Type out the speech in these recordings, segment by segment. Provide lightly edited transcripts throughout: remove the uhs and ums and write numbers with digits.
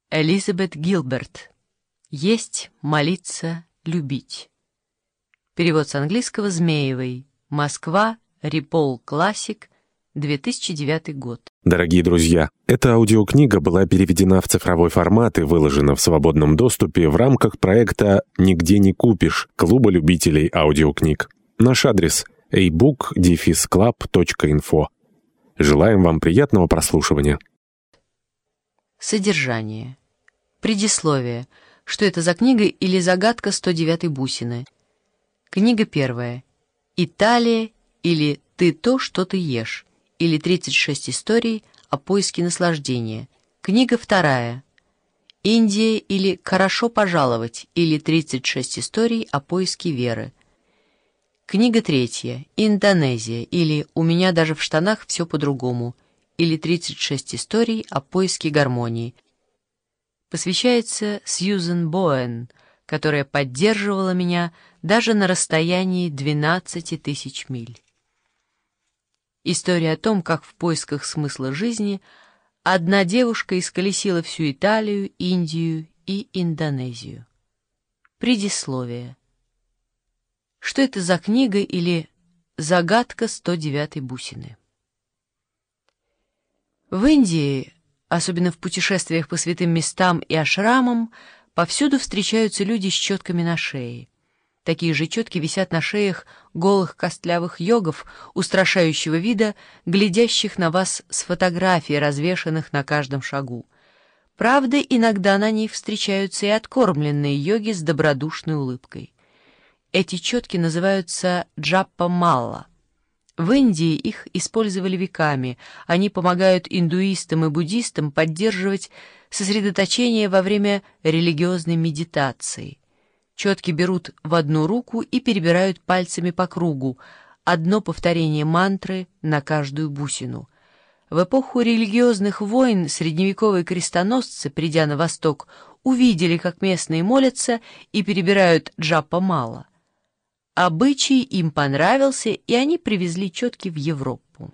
Элизабет Гилберт. «Есть, молиться, любить». Перевод с английского Змеевой. Москва. Рипол Классик. 2009 год. Дорогие друзья, эта аудиокнига была переведена в цифровой формат и выложена в свободном доступе в рамках проекта «Нигде не купишь» Клуба любителей аудиокниг. Наш адрес — ebook-club.info. Желаем вам приятного прослушивания. Содержание. Предисловие. Что это за книга или загадка 109-й бусины? Книга первая. «Италия» или «Ты то, что ты ешь» или 36 историй о поиске наслаждения. Книга вторая. «Индия» или «Хорошо пожаловать» или 36 историй о поиске веры. Книга третья. «Индонезия» или «У меня даже в штанах все по-другому» или 36 историй о поиске гармонии. Посвящается Сьюзен Боэн, которая поддерживала меня даже на расстоянии 12 тысяч миль. История о том, как в поисках смысла жизни одна девушка исколесила всю Италию, Индию и Индонезию. Предисловие. Что это за книга или загадка 109-й бусины? В Индии, особенно в путешествиях по святым местам и ашрамам, повсюду встречаются люди с четками на шее. Такие же четки висят на шеях голых костлявых йогов устрашающего вида, глядящих на вас с фотографий, развешанных на каждом шагу. Правда, иногда на них встречаются и откормленные йоги с добродушной улыбкой. Эти четки называются джапа-малла. В Индии их использовали веками. Они помогают индуистам и буддистам поддерживать сосредоточение во время религиозной медитации. Четки берут в одну руку и перебирают пальцами по кругу, одно повторение мантры на каждую бусину. В эпоху религиозных войн средневековые крестоносцы, придя на восток, увидели, как местные молятся и перебирают джапа-малла. Обычай им понравился, и они привезли четки в Европу.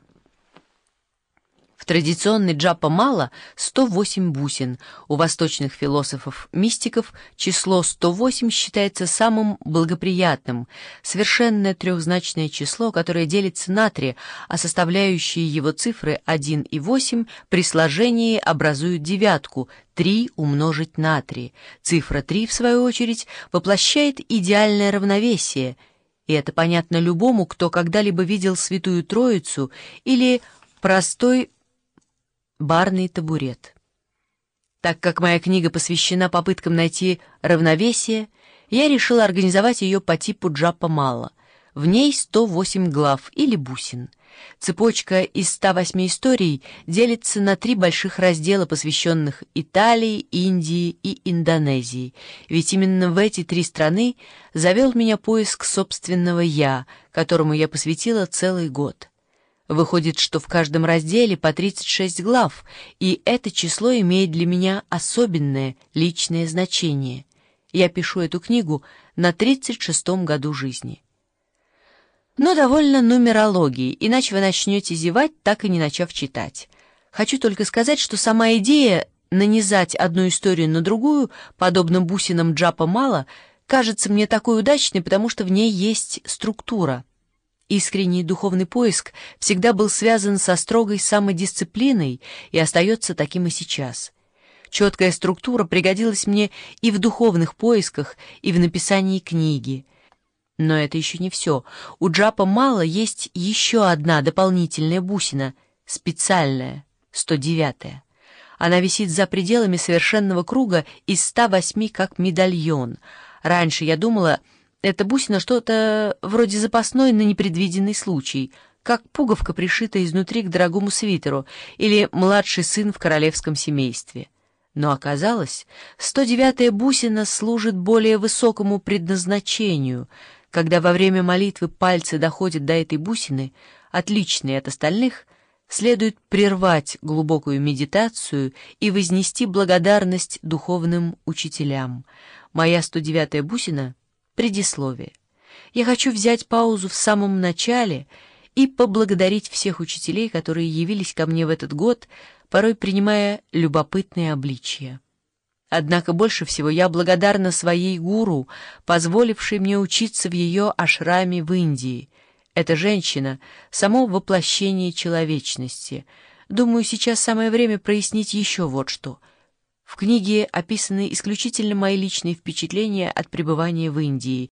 В традиционной джапа-малла 108 бусин. У восточных философов-мистиков число 108 считается самым благоприятным, совершенное трехзначное число, которое делится на 3, а составляющие его цифры 1 и 8 при сложении образуют девятку, 3 умножить на 3. Цифра 3, в свою очередь, воплощает идеальное равновесие, и это понятно любому, кто когда-либо видел Святую Троицу или простой барный табурет. Так как моя книга посвящена попыткам найти равновесие, я решила организовать ее по типу джапа-малла. В ней 108 глав или бусин. Цепочка из 108 историй делится на 3 больших раздела, посвященных Италии, Индии и Индонезии, ведь именно в эти 3 страны завел меня поиск собственного «я», которому я посвятила целый год. Выходит, что в каждом разделе по 36 глав, и это число имеет для меня особенное личное значение. Я пишу эту книгу на 36-м году жизни. Но довольно нумерологии, иначе вы начнете зевать, так и не начав читать. Хочу только сказать, что сама идея нанизать одну историю на другую, подобно бусинам джапа-малла, кажется мне такой удачной, потому что в ней есть структура. Искренний духовный поиск всегда был связан со строгой самодисциплиной и остается таким и сейчас. Четкая структура пригодилась мне и в духовных поисках, и в написании книги. Но это еще не все. У джапа-малла есть еще одна дополнительная бусина, специальная, 109-я. Она висит за пределами совершенного круга из 108 как медальон. Раньше я думала, эта бусина что-то вроде запасной на непредвиденный случай, как пуговка, пришитая изнутри к дорогому свитеру, или младший сын в королевском семействе. Но оказалось, 109-я бусина служит более высокому предназначению. Когда во время молитвы пальцы доходят до этой бусины, отличной от остальных, следует прервать глубокую медитацию и вознести благодарность духовным учителям. Моя 109-я бусина — предисловие. Я хочу взять паузу в самом начале и поблагодарить всех учителей, которые явились ко мне в этот год, порой принимая любопытные обличия. Однако больше всего я благодарна своей гуру, позволившей мне учиться в ее ашраме в Индии. Эта женщина — само воплощение человечности. Думаю, сейчас самое время прояснить еще вот что. В книге описаны исключительно мои личные впечатления от пребывания в Индии,